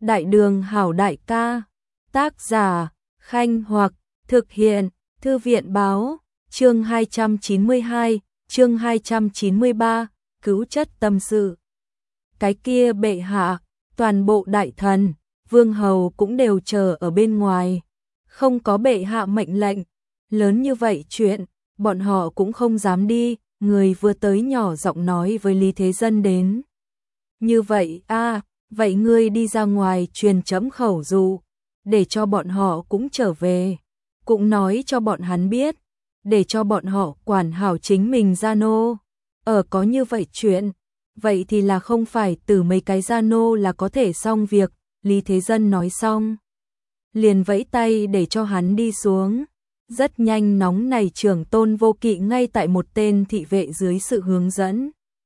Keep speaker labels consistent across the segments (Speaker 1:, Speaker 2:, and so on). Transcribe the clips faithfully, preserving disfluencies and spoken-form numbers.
Speaker 1: Đại đường hảo đại ca. Tác giả Khanh Hoặc. Thực hiện Thư viện báo. Chương hai trăm chín mươi hai, chương hai trăm chín mươi ba, cứu chất tâm sự. Cái kia bệ hạ, toàn bộ đại thần, vương hầu cũng đều chờ ở bên ngoài. Không có bệ hạ mệnh lệnh, lớn như vậy chuyện, bọn họ cũng không dám đi. Người vừa tới nhỏ giọng nói với Lý Thế Dân đến. Như vậy a, à, vậy ngươi đi ra ngoài truyền chấm khẩu dụ, để cho bọn họ cũng trở về, cũng nói cho bọn hắn biết, để cho bọn họ quản hảo chính mình gia nô. Ở có như vậy chuyện, vậy thì là không phải từ mấy cái gia nô là có thể xong việc. Lý Thế Dân nói xong, liền vẫy tay để cho hắn đi xuống. Rất nhanh nóng này Trưởng Tôn Vô Kỵ ngay tại một tên thị vệ dưới sự hướng dẫn,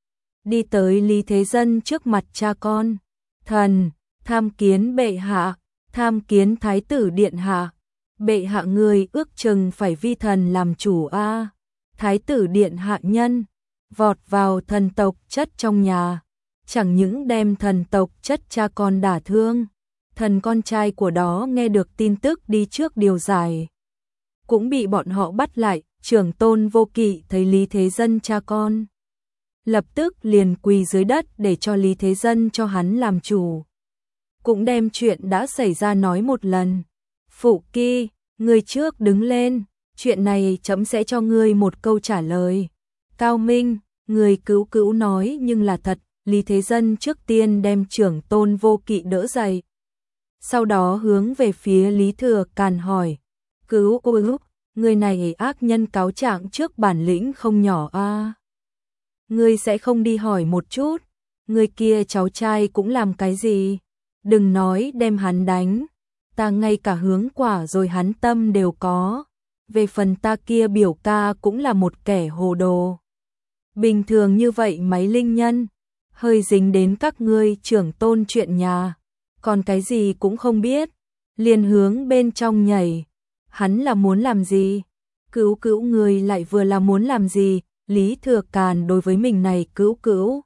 Speaker 1: đi tới Lý Thế Dân trước mặt cha con. Thần, tham kiến bệ hạ, tham kiến thái tử điện hạ. Bệ hạ người ước chừng phải vi thần làm chủ a. À. Thái tử điện hạ nhân vọt vào thần tộc chất trong nhà, chẳng những đem thần tộc chất cha con đả thương, thần con trai của đó nghe được tin tức đi trước điều giải, cũng bị bọn họ bắt lại. Trưởng Tôn Vô Kỵ thấy Lý Thế Dân cha con, lập tức liền quỳ dưới đất để cho Lý Thế Dân cho hắn làm chủ, cũng đem chuyện đã xảy ra nói một lần. Phụ Kỳ, ngươi trước đứng lên, chuyện này chấm sẽ cho ngươi một câu trả lời. Cao Minh, người cứu cứu nói nhưng là thật. Lý Thế Dân trước tiên đem Trưởng Tôn Vô Kỵ đỡ dậy, sau đó hướng về phía Lý Thừa Càn hỏi. Cứu cứu, người này ác nhân cáo trạng trước bản lĩnh không nhỏ a. À. Ngươi sẽ không đi hỏi một chút, người kia cháu trai cũng làm cái gì? Đừng nói đem hắn đánh, ta ngay cả hướng quả rồi hắn tâm đều có. Về phần ta kia biểu ca cũng là một kẻ hồ đồ. Bình thường như vậy mấy linh nhân, hơi dính đến các ngươi trưởng tôn chuyện nhà, còn cái gì cũng không biết, liền hướng bên trong nhảy. Hắn là muốn làm gì? Cứu cứu người lại vừa là muốn làm gì? Lý Thừa Càn đối với mình này cứu cứu,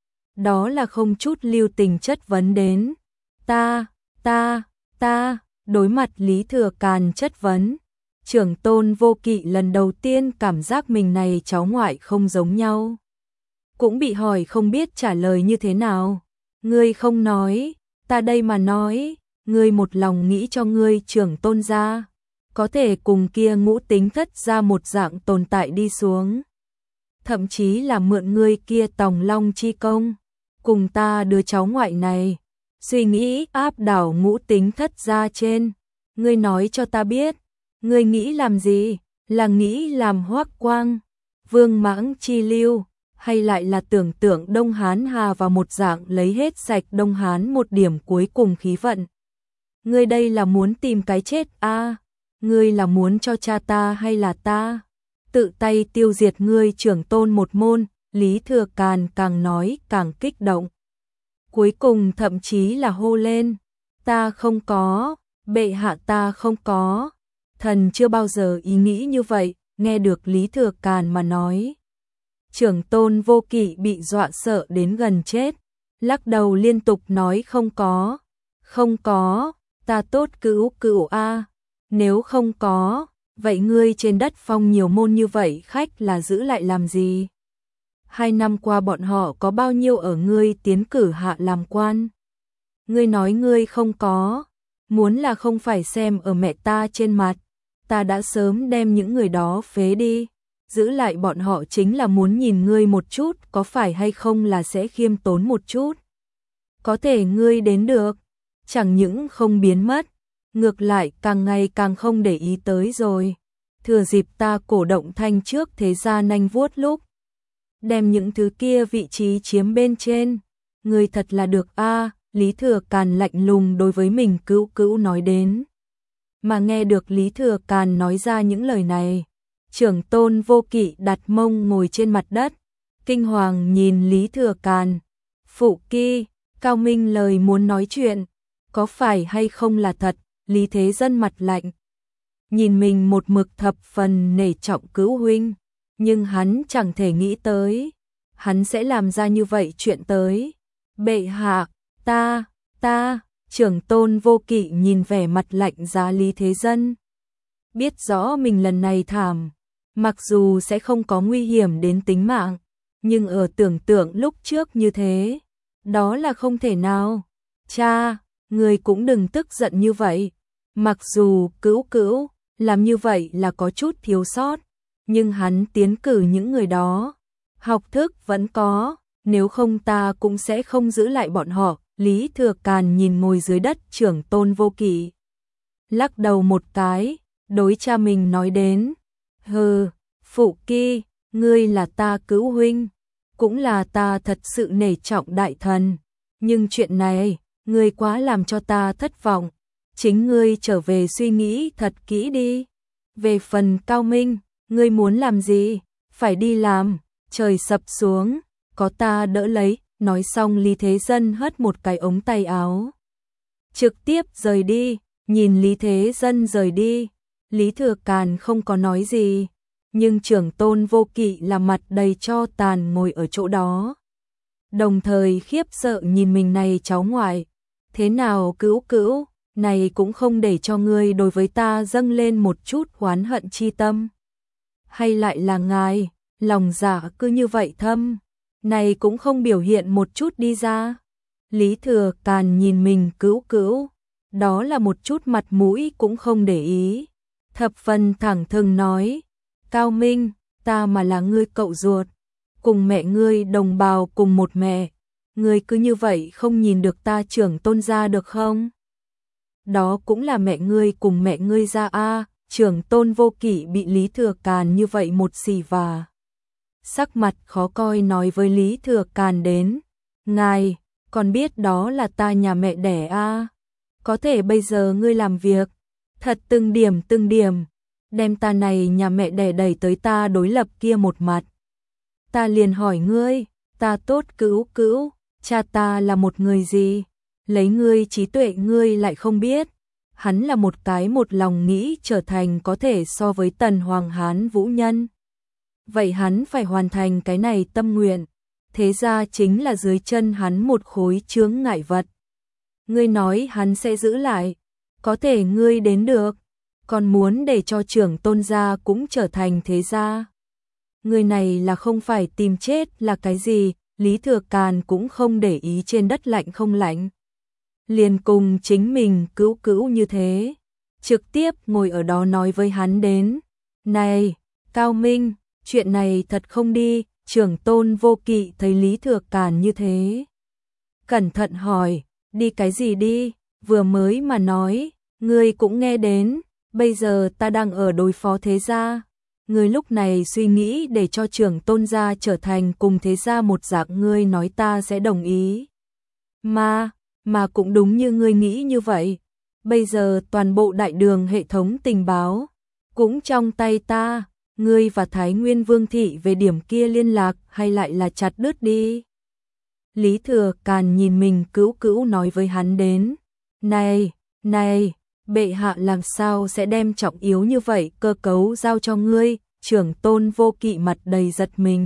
Speaker 1: đó là không chút lưu tình chất vấn đến. Ta, ta, ta, đối mặt Lý Thừa Càn chất vấn, Trưởng Tôn Vô Kỵ lần đầu tiên cảm giác mình này cháu ngoại không giống nhau. Cũng bị hỏi không biết trả lời như thế nào. Ngươi không nói, ta đây mà nói, ngươi một lòng nghĩ cho ngươi Trưởng Tôn gia có thể cùng kia Ngũ Tính Thất ra một dạng tồn tại đi xuống. Thậm chí là mượn ngươi kia Tòng Long chi công, cùng ta đứa cháu ngoại này, suy nghĩ áp đảo Ngũ Tính Thất ra trên. Ngươi nói cho ta biết, ngươi nghĩ làm gì? Là nghĩ làm Hoắc Quang, Vương Mãng chi lưu, hay lại là tưởng tượng Đông Hán Hà vào một dạng lấy hết sạch Đông Hán một điểm cuối cùng khí vận? Ngươi đây là muốn tìm cái chết a? À, ngươi là muốn cho cha ta hay là ta tự tay tiêu diệt ngươi Trưởng Tôn một môn? Lý Thừa Càn càng nói càng kích động, cuối cùng thậm chí là hô lên. Ta không có, bệ hạ ta không có. Thần chưa bao giờ ý nghĩ như vậy. Nghe được Lý Thừa Càn mà nói, Trưởng Tôn Vô Kỵ bị dọa sợ đến gần chết, lắc đầu liên tục nói không có, không có, ta tốt cứu cứu a. Nếu không có, vậy ngươi trên đất phong nhiều môn như vậy khách là giữ lại làm gì? Hai năm qua bọn họ có bao nhiêu ở ngươi tiến cử hạ làm quan? Ngươi nói ngươi không có, muốn là không phải xem ở mẹ ta trên mặt, ta đã sớm đem những người đó phế đi. Giữ lại bọn họ chính là muốn nhìn ngươi một chút có phải hay không là sẽ khiêm tốn một chút. Có thể ngươi đến được, chẳng những không biến mất, ngược lại càng ngày càng không để ý tới rồi. Thừa dịp ta cổ động thanh trước thế gia nanh vuốt lúc, đem những thứ kia vị trí chiếm bên trên. Ngươi thật là được a. À. Lý Thừa Càn lạnh lùng đối với mình cứu cứu nói đến. Mà nghe được Lý Thừa Càn nói ra những lời này, Trưởng Tôn Vô Kỵ đặt mông ngồi trên mặt đất, kinh hoàng nhìn Lý Thừa Càn. Phụ Kỳ, Cao Minh lời muốn nói chuyện, có phải hay không là thật? Lý Thế Dân mặt lạnh, nhìn mình một mực thập phần nể trọng cứu huynh, nhưng hắn chẳng thể nghĩ tới, hắn sẽ làm ra như vậy chuyện tới. Bệ hạ, ta, ta, Trưởng tôn vô kỵ nhìn vẻ mặt lạnh giá Lý Thế Dân. Biết rõ mình lần này thảm, mặc dù sẽ không có nguy hiểm đến tính mạng, nhưng ở tưởng tượng lúc trước như thế, đó là không thể nào. Cha, người cũng đừng tức giận như vậy. Mặc dù Cữu Cữu làm như vậy là có chút thiếu sót, nhưng hắn tiến cử những người đó, học thức vẫn có, nếu không ta cũng sẽ không giữ lại bọn họ. Lý Thừa Càn nhìn ngồi dưới đất trưởng tôn vô kỵ, lắc đầu một cái, đối cha mình nói đến, hừ, Phụ Kỳ, ngươi là ta cứu huynh, cũng là ta thật sự nể trọng đại thần, nhưng chuyện này, ngươi quá làm cho ta thất vọng, chính ngươi trở về suy nghĩ thật kỹ đi. Về phần Cao Minh, ngươi muốn làm gì, phải đi làm, trời sập xuống, có ta đỡ lấy. Nói xong Lý Thế Dân hất một cái ống tay áo, trực tiếp rời đi. Nhìn Lý Thế Dân rời đi, Lý Thừa Càn không có nói gì, nhưng trưởng tôn vô kỵ là mặt đầy cho tàn ngồi ở chỗ đó, đồng thời khiếp sợ nhìn mình này cháu ngoại. Thế nào Cữu Cữu, này cũng không để cho ngươi đối với ta dâng lên một chút oán hận chi tâm, hay lại là ngài lòng dạ cứ như vậy thâm, này cũng không biểu hiện một chút đi ra. Lý Thừa Càn nhìn mình Cữu Cữu, đó là một chút mặt mũi cũng không để ý, thập phần thẳng thừng nói, Cao Minh, ta mà là ngươi cậu ruột, cùng mẹ ngươi đồng bào cùng một mẹ, ngươi cứ như vậy không nhìn được ta trưởng tôn gia được không? Đó cũng là mẹ ngươi cùng mẹ ngươi ra a. Trưởng tôn vô kỵ bị Lý Thừa Càn như vậy một xì và sắc mặt khó coi nói với Lý Thừa Càn đến, ngài, còn biết đó là ta nhà mẹ đẻ a, có thể bây giờ ngươi làm việc, thật từng điểm từng điểm, đem ta này nhà mẹ đẻ đẩy tới ta đối lập kia một mặt. Ta liền hỏi ngươi, ta tốt Cữu Cữu, cha ta là một người gì, lấy ngươi trí tuệ ngươi lại không biết, hắn là một cái một lòng nghĩ trở thành có thể so với Tần Hoàng Hán Vũ Nhân. Vậy hắn phải hoàn thành cái này tâm nguyện, thế ra chính là dưới chân hắn một khối chướng ngại vật. Ngươi nói hắn sẽ giữ lại, có thể ngươi đến được, còn muốn để cho trưởng tôn gia cũng trở thành thế gia. Người này là không phải tìm chết là cái gì, Lý Thừa Càn cũng không để ý trên đất lạnh không lạnh. Liền cùng chính mình Cữu Cữu như thế, trực tiếp ngồi ở đó nói với hắn đến, này, Cao Minh, chuyện này thật không đi. Trưởng tôn vô kỵ thấy Lý Thừa Càn như thế, cẩn thận hỏi, đi cái gì đi, vừa mới mà nói, ngươi cũng nghe đến, bây giờ ta đang ở đối phó thế gia, ngươi lúc này suy nghĩ để cho trưởng tôn gia trở thành cùng thế gia một dạng, ngươi nói ta sẽ đồng ý. Mà, mà cũng đúng như ngươi nghĩ như vậy, bây giờ toàn bộ đại đường hệ thống tình báo cũng trong tay ta. Ngươi và Thái Nguyên Vương thị về điểm kia liên lạc hay lại là chặt đứt đi. Lý Thừa Càn nhìn mình Cữu Cữu nói với hắn đến, này, này, bệ hạ làm sao sẽ đem trọng yếu như vậy cơ cấu giao cho ngươi. Trưởng tôn vô kỵ mặt đầy giật mình,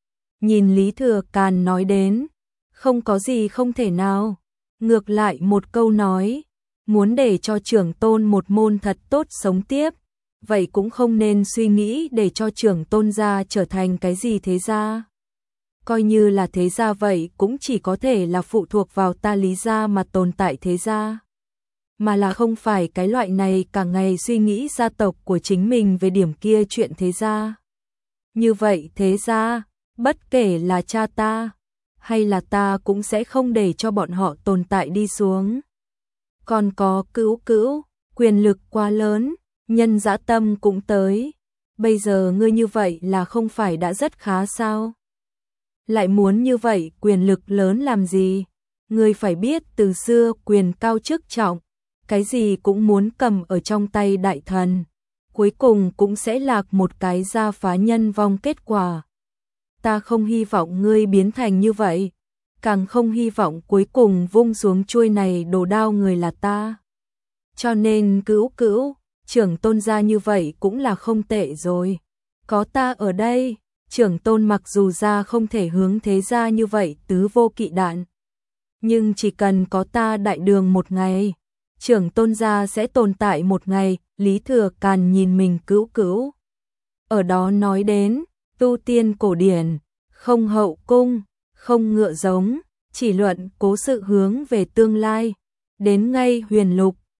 Speaker 1: nhìn Lý Thừa Càn nói đến, không có gì không thể nào, ngược lại một câu nói, muốn để cho trưởng tôn một môn thật tốt sống tiếp, vậy cũng không nên suy nghĩ để cho trưởng tôn gia trở thành cái gì thế gia. Coi như là thế gia vậy cũng chỉ có thể là phụ thuộc vào ta Lý gia mà tồn tại thế gia. Mà là không phải cái loại này cả ngày suy nghĩ gia tộc của chính mình về điểm kia chuyện thế gia. Như vậy thế gia, bất kể là cha ta, hay là ta cũng sẽ không để cho bọn họ tồn tại đi xuống. Còn có Cữu Cữu, quyền lực quá lớn, nhân dã tâm cũng tới, bây giờ ngươi như vậy là không phải đã rất khá sao? Lại muốn như vậy quyền lực lớn làm gì? Ngươi phải biết từ xưa quyền cao chức trọng, cái gì cũng muốn cầm ở trong tay đại thần, cuối cùng cũng sẽ lạc một cái gia phá nhân vong kết quả. Ta không hy vọng ngươi biến thành như vậy, càng không hy vọng cuối cùng vung xuống chuôi này đồ đao người là ta. Cho nên Cữu Cữu, trưởng tôn gia như vậy cũng là không tệ rồi. Có ta ở đây, trưởng tôn mặc dù gia không thể hướng thế gia như vậy tứ vô kỵ đạn, nhưng chỉ cần có ta đại đường một ngày, trưởng tôn gia sẽ tồn tại một ngày. Lý Thừa Càn nhìn mình cữu cữu. Ở đó nói đến, tu tiên cổ điển, không hậu cung, không ngựa giống, chỉ luận cố sự hướng về tương lai. Đến ngay huyền lục,